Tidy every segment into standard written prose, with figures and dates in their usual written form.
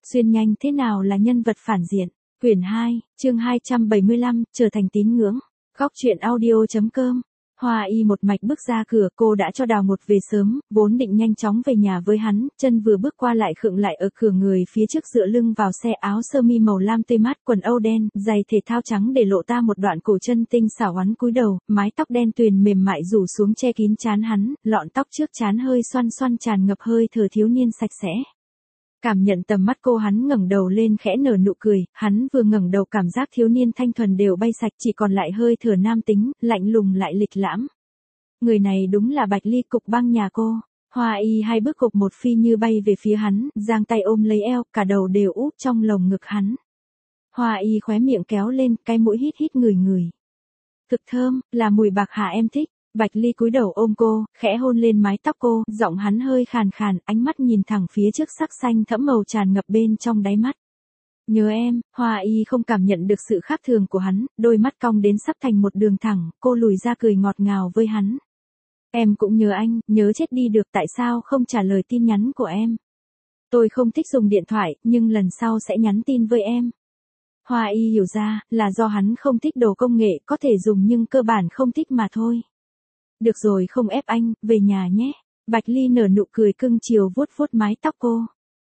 Xuyên nhanh thế nào là nhân vật phản diện. Quyển 2, chương 275, trở thành tín ngưỡng. Góc truyện audio.com. Hoa Y một mạch bước ra cửa, cô đã cho Đào Một về sớm, vốn định nhanh chóng về nhà với hắn, chân vừa bước qua lại khựng lại ở cửa, người phía trước dựa lưng vào xe, áo sơ mi màu lam tươi mát, quần âu đen, giày thể thao trắng để lộ ta một đoạn cổ chân tinh xảo, hắn cúi đầu, mái tóc đen tuyền mềm mại rủ xuống che kín trán hắn, lọn tóc trước trán hơi xoăn xoăn tràn ngập hơi thở thiếu niên sạch sẽ. Cảm nhận tầm mắt cô, hắn ngẩng đầu lên khẽ nở nụ cười, hắn vừa ngẩng đầu cảm giác thiếu niên thanh thuần đều bay sạch, chỉ còn lại hơi thở nam tính, lạnh lùng lại lịch lãm. Người này đúng là Bạch Ly, cục băng nhà cô. Hoa Y hai bước cục một phi như bay về phía hắn, giang tay ôm lấy eo, cả đầu đều úp trong lồng ngực hắn. Hoa Y khóe miệng kéo lên, cái mũi hít hít ngửi ngửi. Thực thơm, là mùi bạc hà em thích. Bạch Ly cúi đầu ôm cô, khẽ hôn lên mái tóc cô, giọng hắn hơi khàn khàn, ánh mắt nhìn thẳng phía trước, sắc xanh thẫm màu tràn ngập bên trong đáy mắt. Nhớ em. Hoa Y không cảm nhận được sự khác thường của hắn, đôi mắt cong đến sắp thành một đường thẳng, cô lùi ra cười ngọt ngào với hắn. Em cũng nhớ anh, nhớ chết đi được, tại sao không trả lời tin nhắn của em? Tôi không thích dùng điện thoại, nhưng lần sau sẽ nhắn tin với em. Hoa Y hiểu ra, là do hắn không thích đồ công nghệ, có thể dùng nhưng cơ bản không thích mà thôi. Được rồi, không ép anh, về nhà nhé. Bạch Ly nở nụ cười cưng chiều vuốt vuốt mái tóc cô.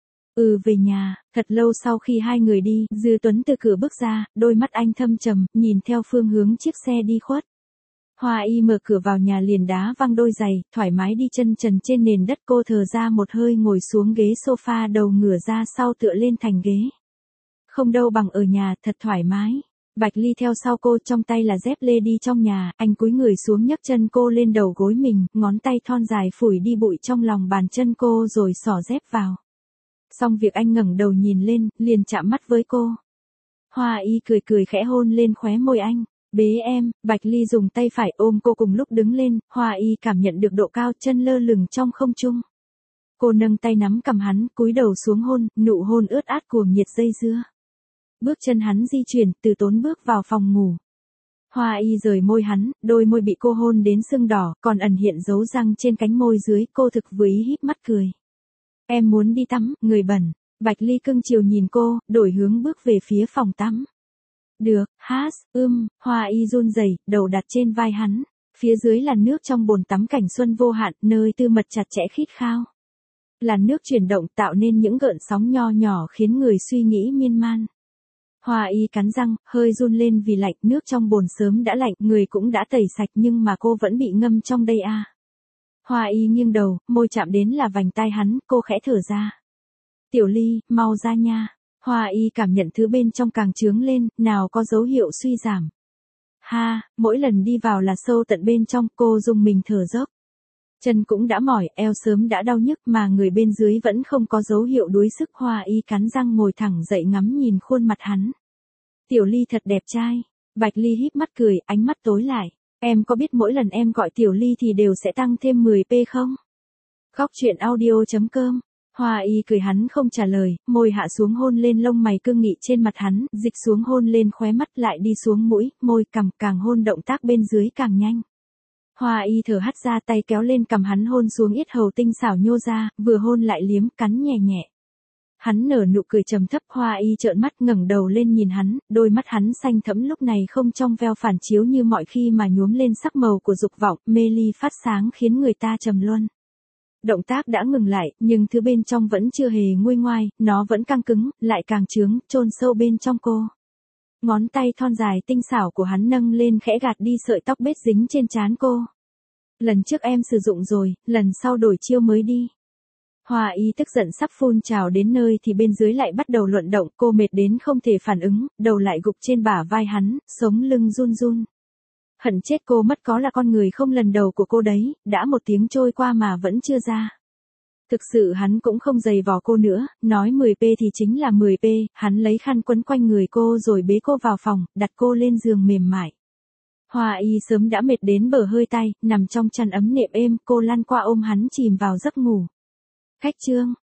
Về nhà. Thật lâu sau khi hai người đi, Dư Tuấn từ cửa bước ra, đôi mắt anh thâm trầm, nhìn theo phương hướng chiếc xe đi khuất. Hoa Y mở cửa vào nhà liền đá văng đôi giày, thoải mái đi chân trần trên nền đất, cô thở ra một hơi ngồi xuống ghế sofa, đầu ngửa ra sau tựa lên thành ghế. Không đâu bằng ở nhà, thật thoải mái. Bạch Ly theo sau cô, trong tay là dép lê đi trong nhà, anh cúi người xuống nhấc chân cô lên đầu gối mình, ngón tay thon dài phủi đi bụi trong lòng bàn chân cô rồi xỏ dép vào. Xong việc anh ngẩng đầu nhìn lên, liền chạm mắt với cô. Hoa Y cười cười khẽ hôn lên khóe môi anh. Bế em. Bạch Ly dùng tay phải ôm cô cùng lúc đứng lên, Hoa Y cảm nhận được độ cao, chân lơ lửng trong không trung. Cô nâng tay nắm cằm hắn, cúi đầu xuống hôn, nụ hôn ướt át cuồng nhiệt dây dưa. Bước chân hắn di chuyển, từ tốn bước vào phòng ngủ. Hoa Y rời môi hắn, đôi môi bị cô hôn đến sưng đỏ, còn ẩn hiện dấu răng trên cánh môi dưới, cô thực với ý híp mắt cười. Em muốn đi tắm, người bẩn. Bạch Ly cưng chiều nhìn cô, đổi hướng bước về phía phòng tắm. Được, Hoa Y run rẩy, đầu đặt trên vai hắn. Phía dưới là nước trong bồn tắm cảnh xuân vô hạn, nơi tư mật chặt chẽ khít khao. Làn nước chuyển động tạo nên những gợn sóng nho nhỏ khiến người suy nghĩ miên man. Hoa Y cắn răng, hơi run lên vì lạnh, nước trong bồn sớm đã lạnh, người cũng đã tẩy sạch nhưng mà cô vẫn bị ngâm trong đây à. Hoa Y nghiêng đầu, môi chạm đến là vành tai hắn, cô khẽ thở ra. Tiểu Ly, mau ra nha. Hoa Y cảm nhận thứ bên trong càng trướng lên, nào có dấu hiệu suy giảm. Mỗi lần đi vào là sâu tận bên trong, cô rung mình thở dốc. Chân cũng đã mỏi, eo sớm đã đau nhức mà người bên dưới vẫn không có dấu hiệu đuối sức. Hoa Y cắn răng ngồi thẳng dậy ngắm nhìn khuôn mặt hắn. Tiểu Ly thật đẹp trai. Bạch Ly híp mắt cười, ánh mắt tối lại. Em có biết mỗi lần em gọi Tiểu Ly thì đều sẽ tăng thêm 10p không? Góc truyện audio.com. Hoa Y cười, hắn không trả lời, môi hạ xuống hôn lên lông mày cương nghị trên mặt hắn, dịch xuống hôn lên khóe mắt, lại đi xuống mũi, môi, cằm, càng hôn động tác bên dưới càng nhanh. Hoa Y thở hắt ra, tay kéo lên cằm hắn hôn xuống yết hầu tinh xảo nhô ra, vừa hôn lại liếm, cắn nhẹ nhẹ. Hắn nở nụ cười trầm thấp, Hoa Y trợn mắt ngẩng đầu lên nhìn hắn, đôi mắt hắn xanh thẫm lúc này không trong veo phản chiếu như mọi khi mà nhuốm lên sắc màu của dục vọng, mê ly phát sáng khiến người ta trầm luân. Động tác đã ngừng lại, nhưng thứ bên trong vẫn chưa hề nguôi ngoai, nó vẫn căng cứng, lại càng trướng, chôn sâu bên trong cô. Ngón tay thon dài tinh xảo của hắn nâng lên khẽ gạt đi sợi tóc bết dính trên trán cô. Lần trước em sử dụng rồi, lần sau đổi chiêu mới đi. Hoa Y tức giận sắp phun trào đến nơi thì bên dưới lại bắt đầu luận động, cô mệt đến không thể phản ứng, đầu lại gục trên bả vai hắn, sống lưng run run. Hận chết cô mất, có là con người không lần đầu của cô đấy, đã một tiếng trôi qua mà vẫn chưa ra. Thực sự hắn cũng không giày vò cô nữa, nói 10p thì chính là 10p, hắn lấy khăn quấn quanh người cô rồi bế cô vào phòng, đặt cô lên giường mềm mại. Hoa Y sớm đã mệt đến bờ hơi tay, nằm trong chăn ấm nệm êm, cô lăn qua ôm hắn chìm vào giấc ngủ. Khách trương,